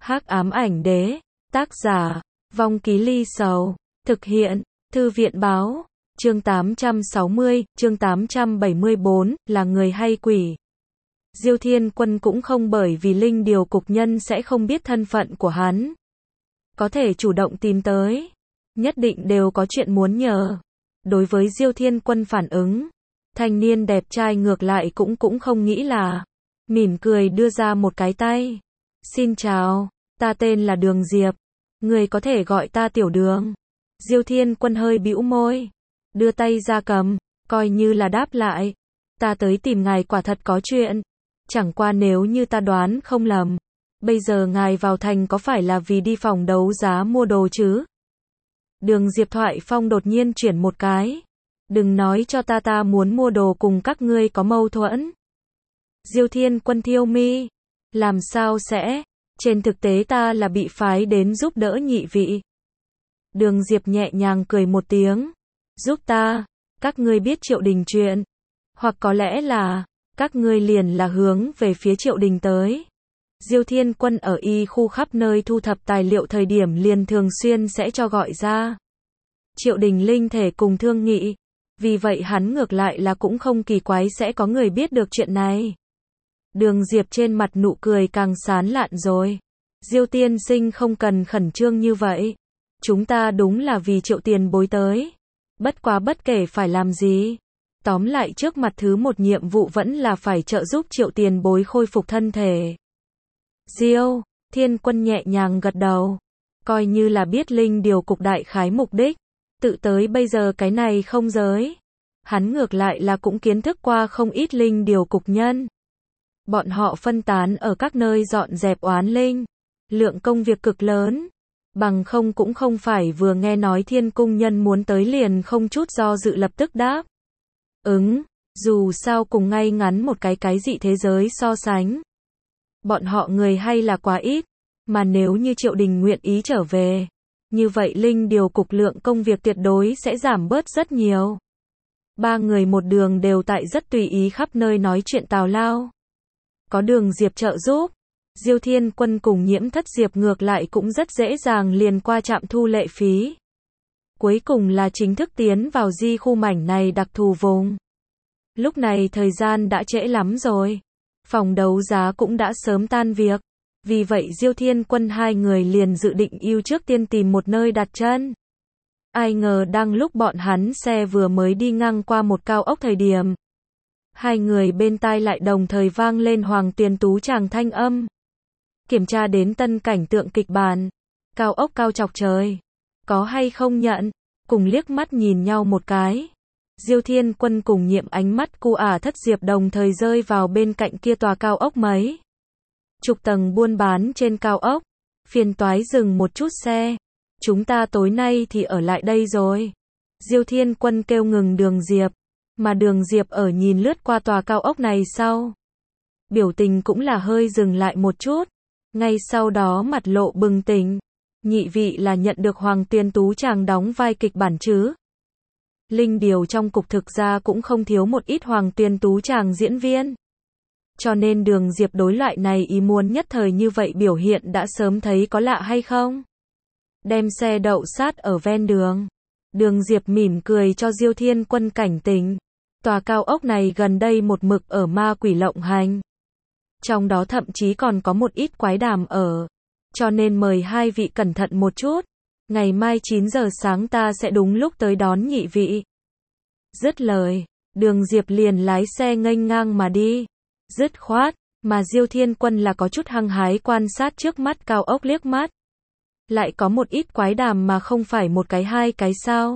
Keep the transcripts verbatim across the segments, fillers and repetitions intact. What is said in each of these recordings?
Hắc ám ảnh đế, tác giả, Vong Ký Ly Sầu, thực hiện, Thư viện báo, chương tám trăm sáu mươi, chương tám trăm bảy mươi bốn, là người hay quỷ. Diêu Thiên Quân cũng không bởi vì Linh Điều cục nhân sẽ không biết thân phận của hắn. Có thể chủ động tìm tới, nhất định đều có chuyện muốn nhờ. Đối với Diêu Thiên Quân phản ứng, thanh niên đẹp trai ngược lại cũng cũng không nghĩ là, mỉm cười đưa ra một cái tay. Xin chào, ta tên là Đường Diệp, người có thể gọi ta Tiểu Đường. Diêu Thiên Quân hơi bĩu môi, đưa tay ra cầm, coi như là đáp lại. Ta tới tìm ngài quả thật có chuyện, chẳng qua nếu như ta đoán không lầm, bây giờ ngài vào thành có phải là vì đi phòng đấu giá mua đồ chứ? Đường Diệp thoại phong đột nhiên chuyển một cái. Đừng nói cho ta ta muốn mua đồ cùng các ngươi có mâu thuẫn. Diêu Thiên Quân thiêu mi. Làm sao sẽ? Trên thực tế ta là bị phái đến giúp đỡ nhị vị. Đường Diệp nhẹ nhàng cười một tiếng. Giúp ta? Các ngươi biết Triệu Đình chuyện? Hoặc có lẽ là, các ngươi liền là hướng về phía Triệu Đình tới. Diêu Thiên Quân ở y khu khắp nơi thu thập tài liệu thời điểm liền thường xuyên sẽ cho gọi ra Triệu Đình linh thể cùng thương nghị. Vì vậy hắn ngược lại là cũng không kỳ quái sẽ có người biết được chuyện này. Đường Diệp trên mặt nụ cười càng sán lạn rồi. Diêu tiên sinh không cần khẩn trương như vậy. Chúng ta đúng là vì Triệu tiền bối tới. Bất quá bất kể phải làm gì. Tóm lại trước mặt thứ một nhiệm vụ vẫn là phải trợ giúp Triệu tiền bối khôi phục thân thể. Diêu Thiên Quân nhẹ nhàng gật đầu. Coi như là biết Linh Điều cục đại khái mục đích. Tự tới bây giờ cái này không giới. Hắn ngược lại là cũng kiến thức qua không ít Linh Điều cục nhân. Bọn họ phân tán ở các nơi dọn dẹp oán linh. Lượng công việc cực lớn. Bằng không cũng không phải vừa nghe nói Thiên Cung nhân muốn tới liền không chút do dự lập tức đáp. Ứng, dù sao cùng ngay ngắn một cái cái dị thế giới so sánh. Bọn họ người hay là quá ít. Mà nếu như Triệu Đình nguyện ý trở về, như vậy Linh Điều cục lượng công việc tuyệt đối sẽ giảm bớt rất nhiều. Ba người một đường đều tại rất tùy ý khắp nơi nói chuyện tào lao. Có Đường Diệp trợ giúp, Diêu Thiên Quân cùng Nhiễm Thất Diệp ngược lại cũng rất dễ dàng liền qua trạm thu lệ phí. Cuối cùng là chính thức tiến vào di khu mảnh này đặc thù vùng. Lúc này thời gian đã trễ lắm rồi. Phòng đấu giá cũng đã sớm tan việc. Vì vậy Diêu Thiên Quân hai người liền dự định ưu trước tiên tìm một nơi đặt chân. Ai ngờ đang lúc bọn hắn xe vừa mới đi ngang qua một cao ốc thời điểm. Hai người bên tai lại đồng thời vang lên Hoàng Tuyền Tú chàng thanh âm. Kiểm tra đến tân cảnh tượng kịch bản. Cao ốc cao chọc trời. Có hay không nhận? Cùng liếc mắt nhìn nhau một cái. Diêu Thiên Quân cùng Nhiệm ánh mắt cu ả Thất Diệp đồng thời rơi vào bên cạnh kia tòa cao ốc mấy chục tầng buôn bán trên cao ốc. Phiền toái dừng một chút xe. Chúng ta tối nay thì ở lại đây rồi. Diêu Thiên Quân kêu ngừng Đường Diệp. Mà Đường Diệp ở nhìn lướt qua tòa cao ốc này sau. Biểu tình cũng là hơi dừng lại một chút. Ngay sau đó mặt lộ bừng tỉnh. Nhị vị là nhận được Hoàng Tuyền Tú chàng đóng vai kịch bản chứ? Linh Điều trong cục thực ra cũng không thiếu một ít Hoàng Tuyền Tú chàng diễn viên. Cho nên Đường Diệp đối loại này ý muốn nhất thời như vậy biểu hiện đã sớm thấy có lạ hay không? Đem xe đậu sát ở ven đường. Đường Diệp mỉm cười cho Diêu Thiên Quân cảnh tỉnh. Tòa cao ốc này gần đây một mực ở ma quỷ lộng hành. Trong đó thậm chí còn có một ít quái đàm ở. Cho nên mời hai vị cẩn thận một chút. Ngày mai chín giờ sáng ta sẽ đúng lúc tới đón nhị vị. Dứt lời, Đường Diệp liền lái xe nghênh ngang mà đi. Dứt khoát, mà Diêu Thiên Quân là có chút hăng hái quan sát trước mắt cao ốc liếc mắt. Lại có một ít quái đàm mà không phải một cái hai cái sao.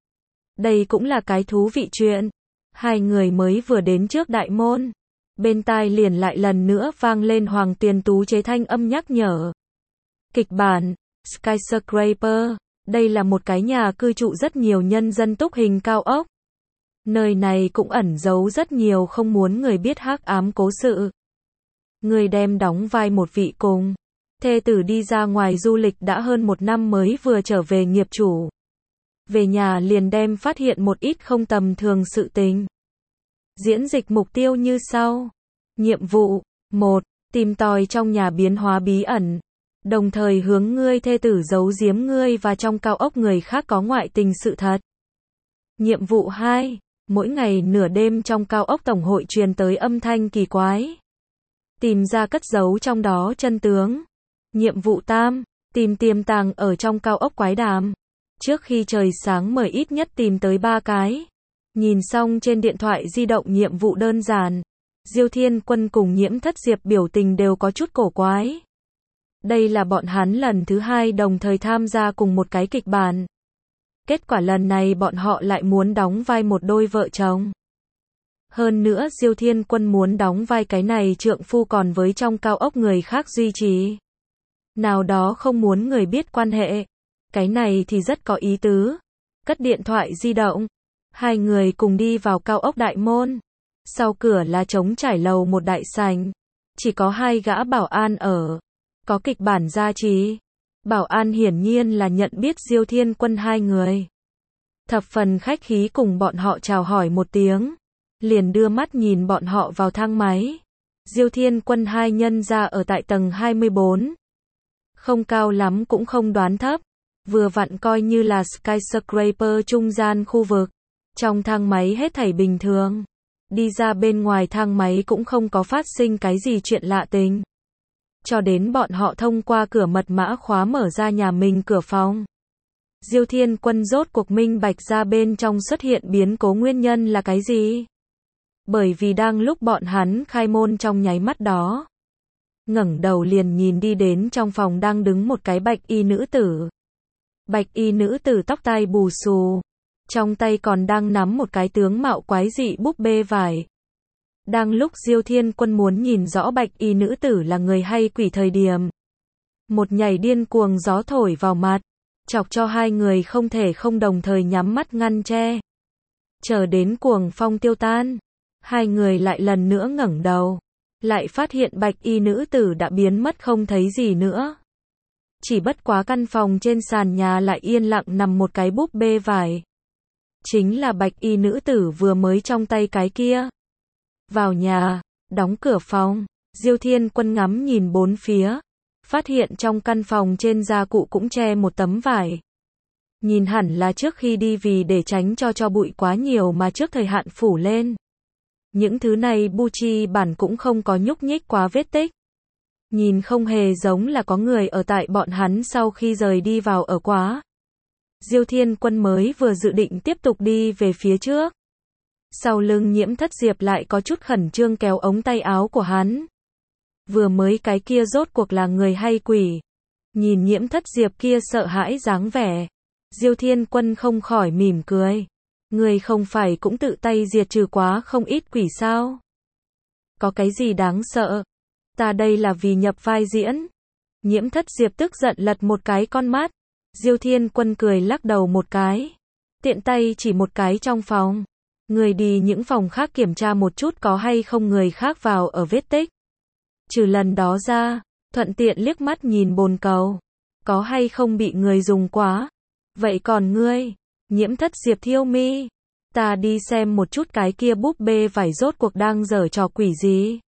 Đây cũng là cái thú vị chuyện. Hai người mới vừa đến trước đại môn. Bên tai liền lại lần nữa vang lên Hoàng Tuyền Tú chế thanh âm nhắc nhở. Kịch bản, Skyscraper. Đây là một cái nhà cư trụ rất nhiều nhân dân túc hình cao ốc. Nơi này cũng ẩn giấu rất nhiều không muốn người biết hắc ám cố sự. Người đem đóng vai một vị cùng thê tử đi ra ngoài du lịch đã hơn một năm mới vừa trở về nghiệp chủ. Về nhà liền đem phát hiện một ít không tầm thường sự tình. Diễn dịch mục tiêu như sau. Nhiệm vụ một. Tìm tòi trong nhà biến hóa bí ẩn. đồng thời hướng ngươi thê tử giấu giếm ngươi và trong cao ốc người khác có ngoại tình sự thật. Nhiệm vụ hai. Mỗi ngày nửa đêm trong cao ốc tổng hội truyền tới âm thanh kỳ quái. Tìm ra cất giấu trong đó chân tướng. Nhiệm vụ tam. Tìm tiềm tàng ở trong cao ốc quái đàm. Trước khi trời sáng mời ít nhất tìm tới ba cái. Nhìn xong trên điện thoại di động nhiệm vụ đơn giản. Diêu Thiên Quân cùng Nhiễm Thất Diệp biểu tình đều có chút cổ quái. Đây là bọn hắn lần thứ hai đồng thời tham gia cùng một cái kịch bản. Kết quả lần này bọn họ lại muốn đóng vai một đôi vợ chồng. Hơn nữa Diêu Thiên Quân muốn đóng vai cái này trượng phu còn với trong cao ốc người khác duy trì. Nào đó không muốn người biết quan hệ. Cái này thì rất có ý tứ. Cất điện thoại di động. Hai người cùng đi vào cao ốc đại môn. Sau cửa là trống trải lầu một đại sảnh. Chỉ có hai gã bảo an ở. Có kịch bản gia trì. Bảo an hiển nhiên là nhận biết Diêu Thiên Quân hai người. Thập phần khách khí cùng bọn họ chào hỏi một tiếng. Liền đưa mắt nhìn bọn họ vào thang máy. Diêu Thiên Quân hai nhân ra ở tại tầng hai mươi bốn. Không cao lắm cũng không đoán thấp. Vừa vặn coi như là skyscraper trung gian khu vực. Trong thang máy hết thảy bình thường. Đi ra bên ngoài thang máy cũng không có phát sinh cái gì chuyện lạ tình. Cho đến bọn họ thông qua cửa mật mã khóa mở ra nhà mình cửa phòng. Diêu Thiên Quân rốt cuộc minh bạch ra bên trong xuất hiện biến cố nguyên nhân là cái gì? Bởi vì đang lúc bọn hắn khai môn trong nháy mắt đó. Ngẩng đầu liền nhìn đi đến trong phòng đang đứng một cái bạch y nữ tử. Bạch y nữ tử tóc tai bù xù. Trong tay còn đang nắm một cái tướng mạo quái dị búp bê vải. Đang lúc Diêu Thiên Quân muốn nhìn rõ bạch y nữ tử là người hay quỷ thời điểm. Một nhảy điên cuồng gió thổi vào mặt. Chọc cho hai người không thể không đồng thời nhắm mắt ngăn che. Chờ đến cuồng phong tiêu tan. Hai người lại lần nữa ngẩng đầu. Lại phát hiện bạch y nữ tử đã biến mất không thấy gì nữa. Chỉ bất quá căn phòng trên sàn nhà lại yên lặng nằm một cái búp bê vải. Chính là bạch y nữ tử vừa mới trong tay cái kia. Vào nhà, đóng cửa phòng, Diêu Thiên Quân ngắm nhìn bốn phía. Phát hiện trong căn phòng trên gia cụ cũng che một tấm vải. Nhìn hẳn là trước khi đi vì để tránh cho cho bụi quá nhiều mà trước thời hạn phủ lên. Những thứ này bu chi bản cũng không có nhúc nhích quá vết tích. Nhìn không hề giống là có người ở tại bọn hắn sau khi rời đi vào ở quá. Diêu Thiên Quân mới vừa dự định tiếp tục đi về phía trước. Sau lưng Nhiễm Thất Diệp lại có chút khẩn trương kéo ống tay áo của hắn. Vừa mới cái kia rốt cuộc là người hay quỷ. Nhìn Nhiễm Thất Diệp kia sợ hãi dáng vẻ. Diêu Thiên Quân không khỏi mỉm cười. Người không phải cũng tự tay diệt trừ quá không ít quỷ sao? Có cái gì đáng sợ? Ta đây là vì nhập vai diễn. Nhiễm Thất Diệp tức giận lật một cái con mắt. Diêu Thiên Quân cười lắc đầu một cái. Tiện tay chỉ một cái trong phòng. Người đi những phòng khác kiểm tra một chút có hay không người khác vào ở vết tích. Trừ lần đó ra, thuận tiện liếc mắt nhìn bồn cầu. Có hay không bị người dùng quá. Vậy còn ngươi, Nhiễm Thất Diệp thiêu mi. Ta đi xem một chút cái kia búp bê vải rốt cuộc đang giở trò quỷ gì.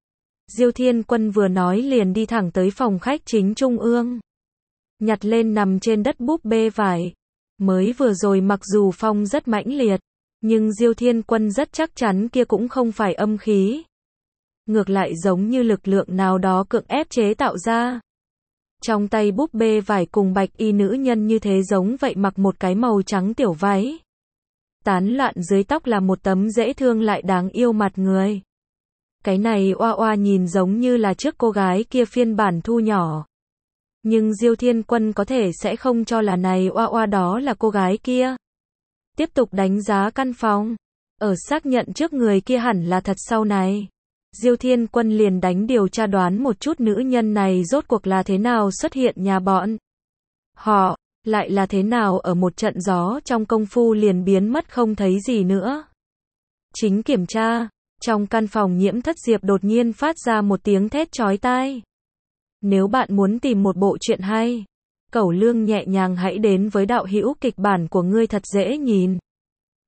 Diêu Thiên Quân vừa nói liền đi thẳng tới phòng khách chính trung ương. Nhặt lên nằm trên đất búp bê vải. Mới vừa rồi mặc dù phong rất mãnh liệt. Nhưng Diêu Thiên Quân rất chắc chắn kia cũng không phải âm khí. Ngược lại giống như lực lượng nào đó cưỡng ép chế tạo ra. Trong tay búp bê vải cùng bạch y nữ nhân như thế giống vậy mặc một cái màu trắng tiểu váy. Tán loạn dưới tóc là một tấm dễ thương lại đáng yêu mặt người. Cái này oa oa nhìn giống như là trước cô gái kia phiên bản thu nhỏ. Nhưng Diêu Thiên Quân có thể sẽ không cho là này oa oa đó là cô gái kia. Tiếp tục đánh giá căn phòng. Ở xác nhận trước người kia hẳn là thật sau này. Diêu Thiên Quân liền đánh điều tra đoán một chút nữ nhân này rốt cuộc là thế nào xuất hiện nhà bọn. Họ, lại là thế nào ở một trận gió trong công phu liền biến mất không thấy gì nữa. Chính kiểm tra, trong căn phòng Nhiễm Thất Diệp đột nhiên phát ra một tiếng thét chói tai. Nếu bạn muốn tìm một bộ truyện hay, Cẩu Lương nhẹ nhàng hãy đến với đạo hữu kịch bản của ngươi thật dễ nhìn.